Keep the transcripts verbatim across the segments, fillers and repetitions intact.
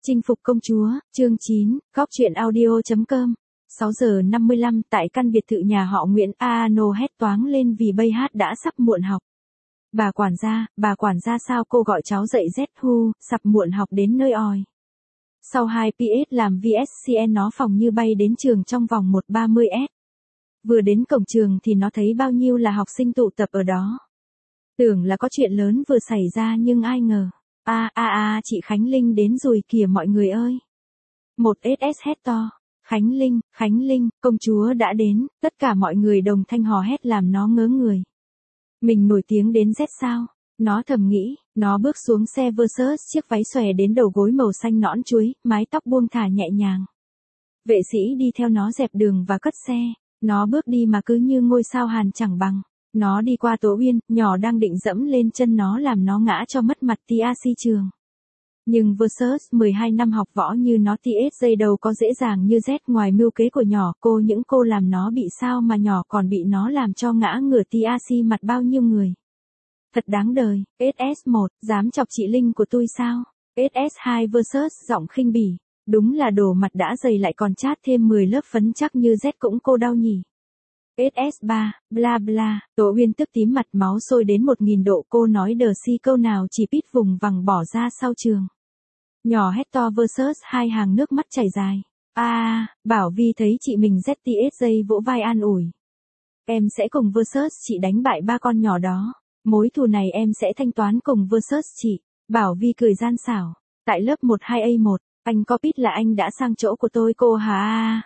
Chinh phục công chúa, chương chín, góc truyện audio.com. sáu giờ năm mươi lăm tại căn biệt thự nhà họ Nguyễn, Ano hét toáng lên vì Bay Hát đã sắp muộn học. Bà quản gia, bà quản gia sao cô gọi cháu dậy Z Hu, sắp muộn học đến nơi oi. Sau hai pê ét làm vê ét xê en nó phòng như bay đến trường trong vòng một ba mươi phút. Vừa đến cổng trường thì nó thấy bao nhiêu là học sinh tụ tập ở đó. Tưởng là có chuyện lớn vừa xảy ra nhưng ai ngờ. A a a chị Khánh Linh đến rồi kìa mọi người ơi. Một ét ét hét to. Khánh Linh, Khánh Linh, công chúa đã đến, tất cả mọi người đồng thanh hò hét làm nó ngớ người. Mình nổi tiếng đến Z sao? Nó thầm nghĩ, nó bước xuống xe Versus chiếc váy xòe đến đầu gối màu xanh nõn chuối, mái tóc buông thả nhẹ nhàng. Vệ sĩ đi theo nó dẹp đường và cất xe, nó bước đi mà cứ như ngôi sao Hàn chẳng bằng. Nó đi qua Tố Uyên, nhỏ đang định dẫm lên chân nó làm nó ngã cho mất mặt tê a xê trường. Nhưng Versus mười hai năm học võ như nó tê ét giây đâu có dễ dàng như Z, ngoài mưu kế của nhỏ cô những cô làm nó bị sao mà nhỏ còn bị nó làm cho ngã ngửa tê a xê mặt bao nhiêu người. Thật đáng đời, ét ét một, dám chọc chị Linh của tôi sao? ét ét hai Versus giọng khinh bỉ, đúng là đồ mặt đã dày lại còn chát thêm mười lớp phấn chắc như Z cũng cô đau nhỉ. ét ét ba, bla bla, Tố Uyên tức tím mặt máu sôi đến một nghìn độ, cô nói đờ si câu nào chỉ pít vùng vằng bỏ ra sau trường. Nhỏ hét to Versus hai hàng nước mắt chảy dài. A, à, Bảo Vi thấy chị mình Z tê ét giây vỗ vai an ủi. Em sẽ cùng Versus chị đánh bại ba con nhỏ đó. Mối thù này em sẽ thanh toán cùng Versus chị. Bảo Vi cười gian xảo. Tại lớp một hai A một, anh có biết là anh đã sang chỗ của tôi cô hả?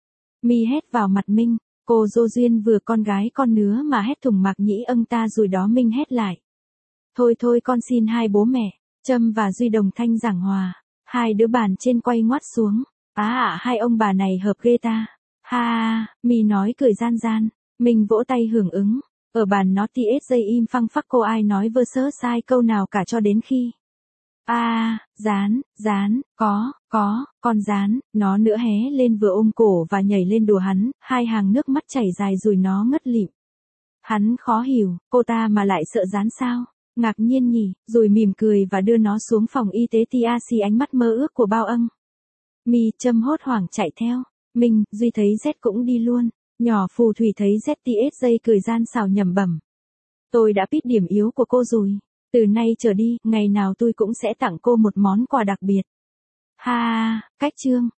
Mi hét vào mặt Minh. Cô Dô Duyên vừa con gái con nứa mà hét thùng Mạc Nhĩ âng ta rồi đó. Minh hét lại. Thôi thôi con xin hai bố mẹ. Trâm và Duy đồng thanh giảng hòa. Hai đứa bàn trên quay ngoắt xuống. Á à, à hai ông bà này hợp ghê ta. Ha ha, Mi nói cười gian gian. Minh vỗ tay hưởng ứng. Ở bàn nó tê ét giây im phăng phắc cô ai nói Versus sai câu nào cả cho đến khi. A, à, dán, dán, có, có, con dán, nó nữa hé lên vừa ôm cổ và nhảy lên đùa hắn, hai hàng nước mắt chảy dài rồi nó ngất lịm. Hắn khó hiểu, cô ta mà lại sợ dán sao? Ngạc nhiên nhỉ, rồi mỉm cười và đưa nó xuống phòng y tế tê a xê ánh mắt mơ ước của bao âng. Mi Trâm hốt hoảng chạy theo, Minh, Duy thấy Z cũng đi luôn, nhỏ phù thủy thấy Z tê ét giây cười gian xào nhầm bẩm. Tôi đã biết điểm yếu của cô rồi. Từ nay trở đi, ngày nào tôi cũng sẽ tặng cô một món quà đặc biệt. Ha, cách chương.